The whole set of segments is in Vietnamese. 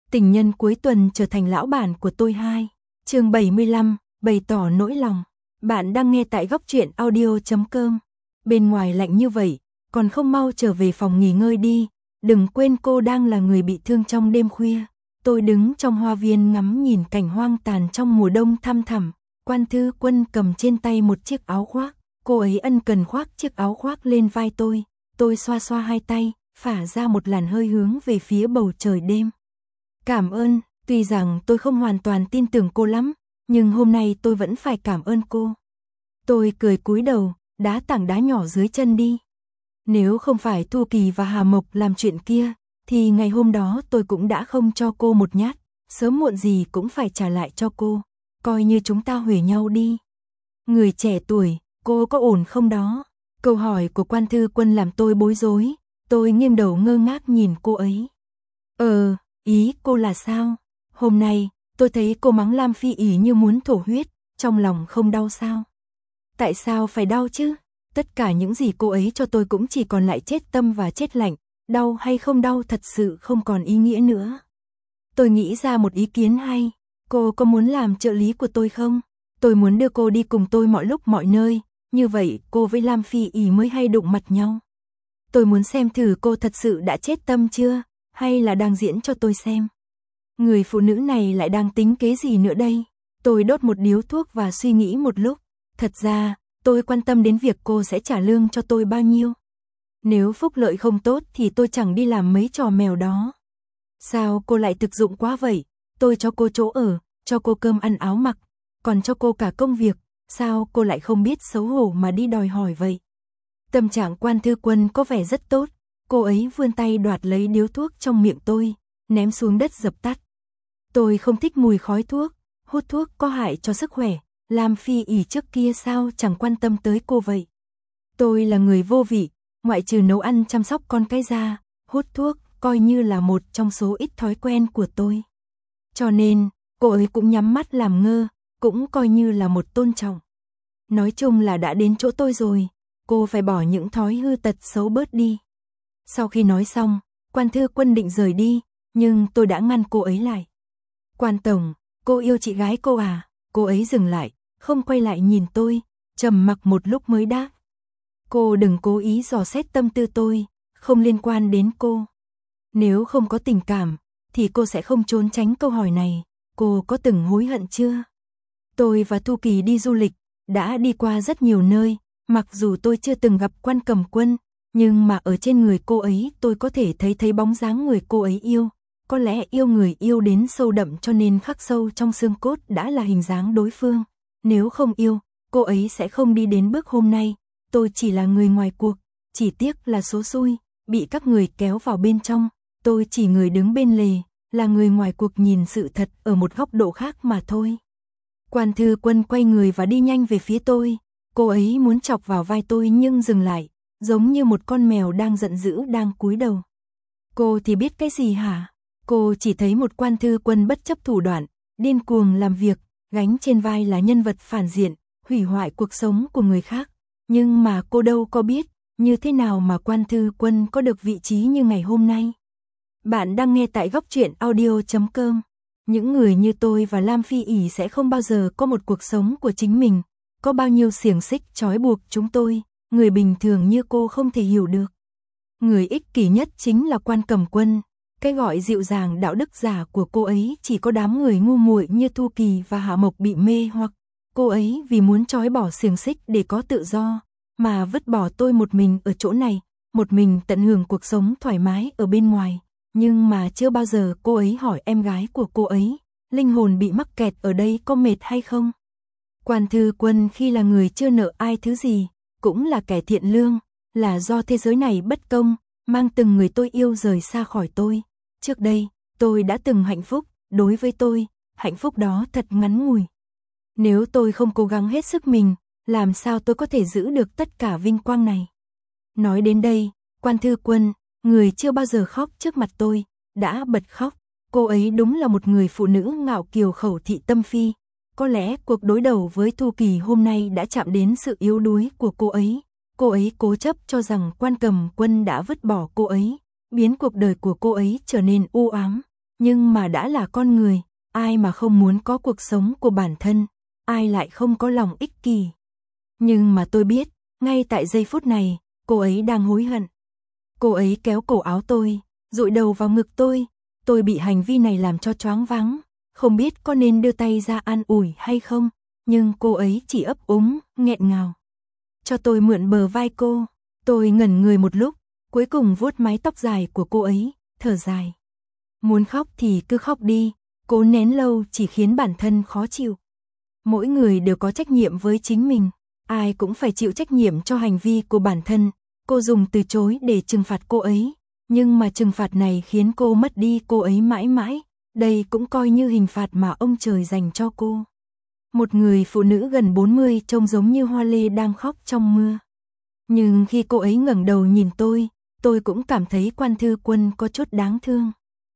Tình nhân cuối tuần trở thành lão bản của tôi 2. Chương 75, bày tỏ nỗi lòng. Bạn đang nghe tại góc truyện audio.com. Bên ngoài lạnh như vậy, còn không mau trở về phòng nghỉ ngơi đi. Đừng quên cô đang là người bị thương trong đêm khuya. Tôi đứng trong hoa viên ngắm nhìn cảnh hoang tàn trong mùa đông thăm thẳm. Quan Thư Quân cầm trên tay một chiếc áo khoác. Cô ấy ân cần khoác chiếc áo khoác lên vai tôi. Tôi xoa xoa hai tay, phả ra một làn hơi hướng về phía bầu trời đêm. Cảm ơn, tuy rằng tôi không hoàn toàn tin tưởng cô lắm, nhưng hôm nay tôi vẫn phải cảm ơn cô. Tôi cười cúi đầu, đá tảng đá nhỏ dưới chân đi. Nếu không phải Thu Kỳ và Hà Mộc làm chuyện kia, thì ngày hôm đó tôi cũng đã không cho cô một nhát, sớm muộn gì cũng phải trả lại cho cô, coi như chúng ta huề nhau đi. Người trẻ tuổi, cô có ổn không đó? Câu hỏi của Quan Thư Quân làm tôi bối rối, tôi nghiêng đầu ngơ ngác nhìn cô ấy. Ý cô là sao? Hôm nay, tôi thấy cô mắng Lam Phi ỉ như muốn thổ huyết, trong lòng không đau sao? Tại sao phải đau chứ? Tất cả những gì cô ấy cho tôi cũng chỉ còn lại chết tâm và chết lạnh, đau hay không đau thật sự không còn ý nghĩa nữa. Tôi nghĩ ra một ý kiến hay, cô có muốn làm trợ lý của tôi không? Tôi muốn đưa cô đi cùng tôi mọi lúc mọi nơi, như vậy cô với Lam Phi ỉ mới hay đụng mặt nhau. Tôi muốn xem thử cô thật sự đã chết tâm chưa, hay là đang diễn cho tôi xem. Người phụ nữ này lại đang tính kế gì nữa đây? Tôi đốt một điếu thuốc và suy nghĩ một lúc. Thật ra, tôi quan tâm đến việc cô sẽ trả lương cho tôi bao nhiêu. Nếu phúc lợi không tốt thì tôi chẳng đi làm mấy trò mèo đó. Sao cô lại thực dụng quá vậy? Tôi cho cô chỗ ở, cho cô cơm ăn áo mặc, còn cho cô cả công việc. Sao cô lại không biết xấu hổ mà đi đòi hỏi vậy? Tâm trạng Quan Thư Quân có vẻ rất tốt. Cô ấy vươn tay đoạt lấy điếu thuốc trong miệng tôi, ném xuống đất dập tắt. Tôi không thích mùi khói thuốc, hút thuốc có hại cho sức khỏe. Lam Phi ỉ trước kia sao chẳng quan tâm tới cô vậy. Tôi là người vô vị, ngoại trừ nấu ăn chăm sóc con cái ra, hút thuốc coi như là một trong số ít thói quen của tôi. Cho nên, cô ấy cũng nhắm mắt làm ngơ, cũng coi như là một tôn trọng. Nói chung là đã đến chỗ tôi rồi, cô phải bỏ những thói hư tật xấu bớt đi. Sau khi nói xong, Quan Thư Quân định rời đi, nhưng tôi đã ngăn cô ấy lại. Quan tổng, cô yêu chị gái cô à? Cô ấy dừng lại, không quay lại nhìn tôi, trầm mặc một lúc mới đáp. Cô đừng cố ý dò xét tâm tư tôi, không liên quan đến cô. Nếu không có tình cảm, thì cô sẽ không trốn tránh câu hỏi này. Cô có từng hối hận chưa? Tôi và Thu Kỳ đi du lịch, đã đi qua rất nhiều nơi, mặc dù tôi chưa từng gặp Quan Cầm Quân, nhưng mà ở trên người cô ấy tôi có thể thấy bóng dáng người cô ấy yêu. Có lẽ yêu người yêu đến sâu đậm cho nên khắc sâu trong xương cốt đã là hình dáng đối phương. Nếu không yêu, cô ấy sẽ không đi đến bước hôm nay. Tôi chỉ là người ngoài cuộc, chỉ tiếc là số xui, bị các người kéo vào bên trong. Tôi chỉ người đứng bên lề, là người ngoài cuộc nhìn sự thật ở một góc độ khác mà thôi. Quan Thư Quân quay người và đi nhanh về phía tôi. Cô ấy muốn chọc vào vai tôi nhưng dừng lại, giống như một con mèo đang giận dữ đang cúi đầu. Cô thì biết cái gì hả? Cô chỉ thấy một Quan Thư Quân bất chấp thủ đoạn, điên cuồng làm việc, gánh trên vai là nhân vật phản diện, hủy hoại cuộc sống của người khác. Nhưng mà cô đâu có biết, như thế nào mà Quan Thư Quân có được vị trí như ngày hôm nay. Bạn đang nghe tại góc truyện audio.com. Những người như tôi và Lam Phi ỉ sẽ không bao giờ có một cuộc sống của chính mình. Có bao nhiêu xiềng xích trói buộc chúng tôi, người bình thường như cô không thể hiểu được. Người ích kỷ nhất chính là Quan Cầm Quân. Cái gọi dịu dàng đạo đức giả của cô ấy chỉ có đám người ngu muội như Thu Kỳ và Hạ Mộc bị mê hoặc. Cô ấy vì muốn trói bỏ xiềng xích để có tự do, mà vứt bỏ tôi một mình ở chỗ này, một mình tận hưởng cuộc sống thoải mái ở bên ngoài. Nhưng mà chưa bao giờ cô ấy hỏi em gái của cô ấy, linh hồn bị mắc kẹt ở đây có mệt hay không? Quan Thư Quân khi là người chưa nợ ai thứ gì, cũng là kẻ thiện lương, là do thế giới này bất công, mang từng người tôi yêu rời xa khỏi tôi. Trước đây, tôi đã từng hạnh phúc, đối với tôi, hạnh phúc đó thật ngắn ngủi. Nếu tôi không cố gắng hết sức mình, làm sao tôi có thể giữ được tất cả vinh quang này? Nói đến đây, Quan Thư Quân, người chưa bao giờ khóc trước mặt tôi, đã bật khóc. Cô ấy đúng là một người phụ nữ ngạo kiều khẩu thị tâm phi. Có lẽ cuộc đối đầu với Thu Kỳ hôm nay đã chạm đến sự yếu đuối của cô ấy. Cô ấy cố chấp cho rằng Quan Cầm Quân đã vứt bỏ cô ấy, biến cuộc đời của cô ấy trở nên u ám. Nhưng mà đã là con người, ai mà không muốn có cuộc sống của bản thân, ai lại không có lòng ích kỷ. Nhưng mà tôi biết, ngay tại giây phút này, cô ấy đang hối hận. Cô ấy kéo cổ áo tôi, dụi đầu vào ngực tôi bị hành vi này làm cho choáng váng, không biết có nên đưa tay ra an ủi hay không, nhưng cô ấy chỉ ấp úng, nghẹn ngào. Cho tôi mượn bờ vai cô, tôi ngẩn người một lúc, cuối cùng vuốt mái tóc dài của cô ấy, thở dài. Muốn khóc thì cứ khóc đi, cố nén lâu chỉ khiến bản thân khó chịu. Mỗi người đều có trách nhiệm với chính mình, ai cũng phải chịu trách nhiệm cho hành vi của bản thân. Cô dùng từ chối để trừng phạt cô ấy, nhưng mà trừng phạt này khiến cô mất đi cô ấy mãi mãi, đây cũng coi như hình phạt mà ông trời dành cho cô. Một người phụ nữ gần 40 trông giống như hoa lê đang khóc trong mưa. Nhưng khi cô ấy ngẩng đầu nhìn tôi cũng cảm thấy Quan Thư Quân có chút đáng thương.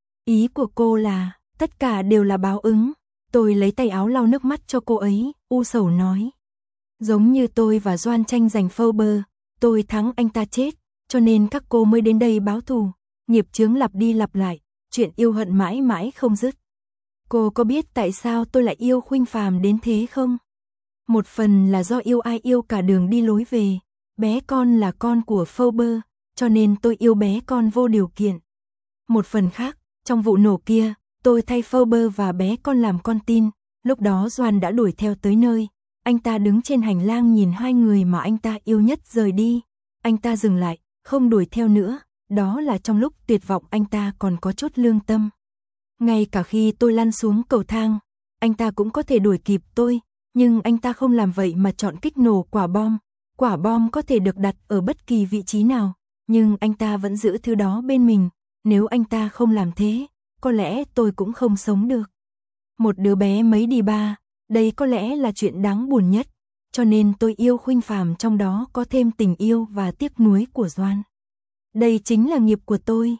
Ý của cô là, tất cả đều là báo ứng. Tôi lấy tay áo lau nước mắt cho cô ấy, u sầu nói. Giống như tôi và Doan tranh giành Fauber, tôi thắng anh ta chết, cho nên các cô mới đến đây báo thù. Nghiệp chướng lặp đi lặp lại, chuyện yêu hận mãi mãi không dứt. Cô có biết tại sao tôi lại yêu Khuynh Phàm đến thế không? Một phần là do yêu ai yêu cả đường đi lối về. Bé con là con của Fauber, cho nên tôi yêu bé con vô điều kiện. Một phần khác, trong vụ nổ kia, tôi thay Fauber và bé con làm con tin. Lúc đó Doan đã đuổi theo tới nơi. Anh ta đứng trên hành lang nhìn hai người mà anh ta yêu nhất rời đi. Anh ta dừng lại, không đuổi theo nữa. Đó là trong lúc tuyệt vọng anh ta còn có chút lương tâm. Ngay cả khi tôi lăn xuống cầu thang, anh ta cũng có thể đuổi kịp tôi. Nhưng anh ta không làm vậy mà chọn kích nổ quả bom. Quả bom có thể được đặt ở bất kỳ vị trí nào, nhưng anh ta vẫn giữ thứ đó bên mình. Nếu anh ta không làm thế, có lẽ tôi cũng không sống được. Một đứa bé mấy đi ba, đây có lẽ là chuyện đáng buồn nhất. Cho nên tôi yêu Khuynh Phàm, trong đó có thêm tình yêu và tiếc nuối của Doan. Đây chính là nghiệp của tôi.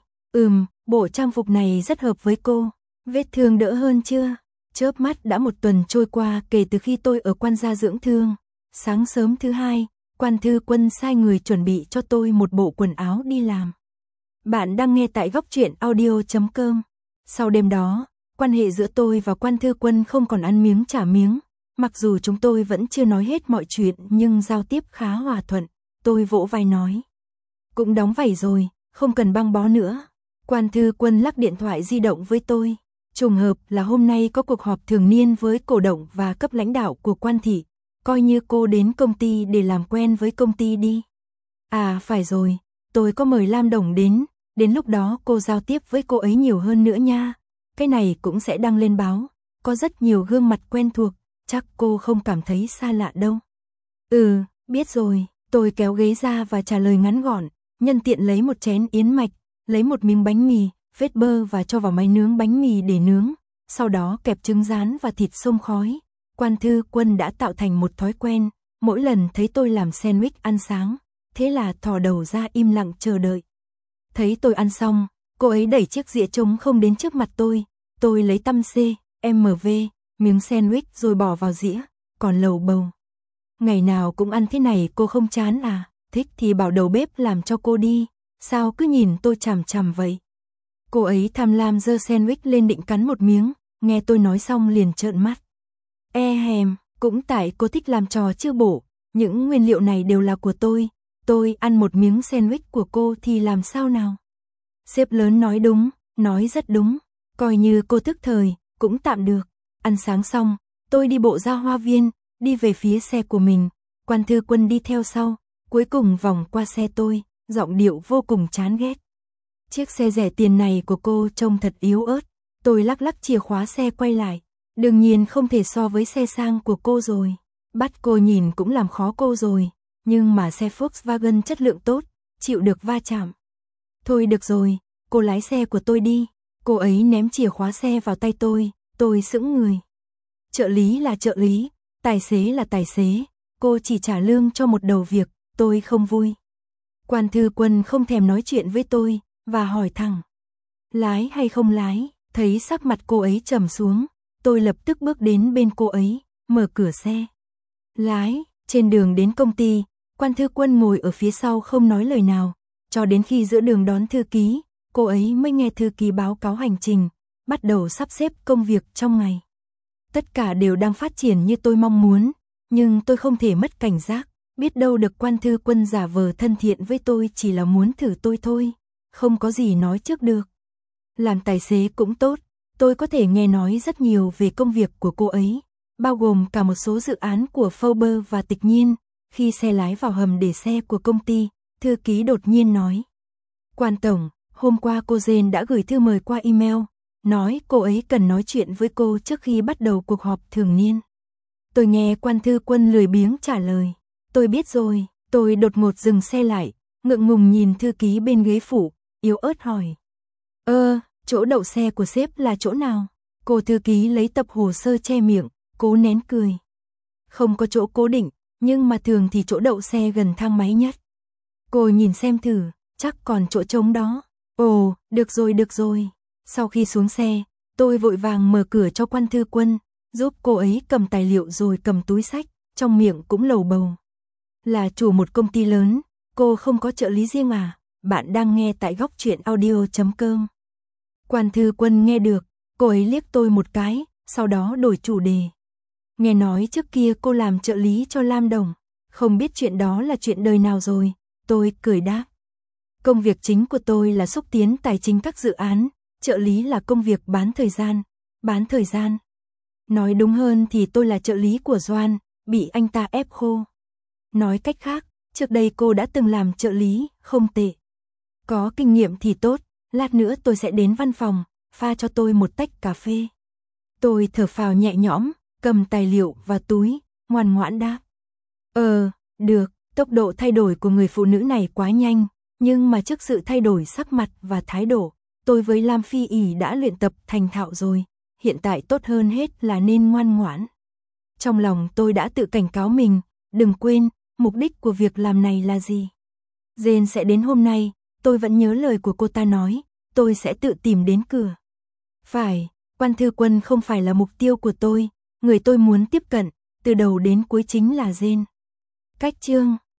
Bộ trang phục này rất hợp với cô. Vết thương đỡ hơn chưa? Chớp mắt đã một tuần trôi qua kể từ khi tôi ở Quan gia dưỡng thương. Sáng sớm thứ hai, Quan Thư Quân sai người chuẩn bị cho tôi một bộ quần áo đi làm. Bạn đang nghe tại Góc Truyện Audio.com. Sau đêm đó, quan hệ giữa tôi và Quan Thư Quân không còn ăn miếng trả miếng. Mặc dù chúng tôi vẫn chưa nói hết mọi chuyện nhưng giao tiếp khá hòa thuận. Tôi vỗ vai nói. Cũng đóng vảy rồi, không cần băng bó nữa. Quan Thư Quân lắc điện thoại di động với tôi. Trùng hợp là hôm nay có cuộc họp thường niên với cổ đông và cấp lãnh đạo của Quan thị. Coi như cô đến công ty để làm quen với công ty đi. À phải rồi, tôi có mời Lam Đồng đến lúc đó cô giao tiếp với cô ấy nhiều hơn nữa nha. Cái này cũng sẽ đăng lên báo, có rất nhiều gương mặt quen thuộc, chắc cô không cảm thấy xa lạ đâu. Biết rồi, tôi kéo ghế ra và trả lời ngắn gọn, nhân tiện lấy một chén yến mạch, lấy một miếng bánh mì, vết bơ và cho vào máy nướng bánh mì để nướng, sau đó kẹp trứng rán và thịt xông khói. Quan Thư Quân đã tạo thành một thói quen, mỗi lần thấy tôi làm sandwich ăn sáng, thế là thò đầu ra im lặng chờ đợi. Thấy tôi ăn xong, cô ấy đẩy chiếc dĩa trống không đến trước mặt tôi lấy tăm CMV, miếng sandwich rồi bỏ vào dĩa, còn lầu bầu. Ngày nào cũng ăn thế này cô không chán à, thích thì bảo đầu bếp làm cho cô đi, sao cứ nhìn tôi chằm chằm vậy. Cô ấy tham lam giơ sandwich lên định cắn một miếng, nghe tôi nói xong liền trợn mắt. Cũng tại cô thích làm trò chưa bổ, những nguyên liệu này đều là của tôi ăn một miếng sandwich của cô thì làm sao nào. Sếp lớn nói đúng, nói rất đúng, coi như cô tức thời, cũng tạm được. Ăn sáng xong, tôi đi bộ ra hoa viên, đi về phía xe của mình, Quan Thư Quân đi theo sau, cuối cùng vòng qua xe tôi, giọng điệu vô cùng chán ghét. Chiếc xe rẻ tiền này của cô trông thật yếu ớt, tôi lắc chìa khóa xe quay lại. Đương nhiên không thể so với xe sang của cô rồi. Bắt cô nhìn cũng làm khó cô rồi. Nhưng mà xe Volkswagen chất lượng tốt, chịu được va chạm. Thôi được rồi, cô lái xe của tôi đi. Cô ấy ném chìa khóa xe vào tay tôi sững người. Trợ lý là trợ lý, tài xế là tài xế. Cô chỉ trả lương cho một đầu việc, tôi không vui. Quan Thư Quân không thèm nói chuyện với tôi, và hỏi thẳng. Lái hay không lái? Thấy sắc mặt cô ấy trầm xuống. Tôi lập tức bước đến bên cô ấy, mở cửa xe. Lái, trên đường đến công ty, Quan Thư Quân ngồi ở phía sau không nói lời nào, cho đến khi giữa đường đón thư ký, cô ấy mới nghe thư ký báo cáo hành trình. bắt đầu sắp xếp công việc trong ngày. Tất cả đều đang phát triển như tôi mong muốn, nhưng tôi không thể mất cảnh giác, biết đâu được Quan Thư Quân giả vờ thân thiện với tôi chỉ là muốn thử tôi thôi, không có gì nói trước được. Làm tài xế cũng tốt, tôi có thể nghe nói rất nhiều về công việc của cô ấy, bao gồm cả một số dự án của Forbes và Tịch Nhiên. Khi xe lái vào hầm để xe của công ty, thư ký đột nhiên nói: Quan Tổng, hôm qua cô Jane đã gửi thư mời qua email, nói cô ấy cần nói chuyện với cô trước khi bắt đầu cuộc họp thường niên. Tôi nghe Quan Thư Quân lười biếng trả lời: Tôi biết rồi. Tôi đột ngột dừng xe lại, ngượng ngùng nhìn thư ký bên ghế phụ, yếu ớt hỏi: chỗ đậu xe của sếp là chỗ nào? Cô thư ký lấy tập hồ sơ che miệng, cố nén cười. Không có chỗ cố định, nhưng mà thường thì chỗ đậu xe gần thang máy nhất. Cô nhìn xem thử, chắc còn chỗ trống đó. Ồ, được rồi. Sau khi xuống xe, tôi vội vàng mở cửa cho Quan Thư Quân, giúp cô ấy cầm tài liệu rồi cầm túi xách, trong miệng cũng lầu bầu. Là chủ một công ty lớn, cô không có trợ lý riêng à? Bạn đang nghe tại Góc Truyện Audio.com. Quan Thư Quân nghe được, cô ấy liếc tôi một cái, sau đó đổi chủ đề. Nghe nói trước kia cô làm trợ lý cho Lam Đồng, không biết chuyện đó là chuyện đời nào rồi, tôi cười đáp. Công việc chính của tôi là xúc tiến tài chính các dự án, trợ lý là công việc bán thời gian. Nói đúng hơn thì tôi là trợ lý của Doan, bị anh ta ép khô. Nói cách khác, trước đây cô đã từng làm trợ lý, không tệ. Có kinh nghiệm thì tốt, lát nữa tôi sẽ đến văn phòng, pha cho tôi một tách cà phê. Tôi thở phào nhẹ nhõm, cầm tài liệu và túi, ngoan ngoãn đáp. Được, tốc độ thay đổi của người phụ nữ này quá nhanh, nhưng mà trước sự thay đổi sắc mặt và thái độ, tôi với Lam Phi ỉ đã luyện tập thành thạo rồi, hiện tại tốt hơn hết là nên ngoan ngoãn. Trong lòng tôi đã tự cảnh cáo mình, đừng quên, mục đích của việc làm này là gì. Jane sẽ đến hôm nay, tôi vẫn nhớ lời của cô ta nói, tôi sẽ tự tìm đến cửa. Phải, Quan Thư Quân không phải là mục tiêu của tôi, người tôi muốn tiếp cận, từ đầu đến cuối chính là Jane. Cách chương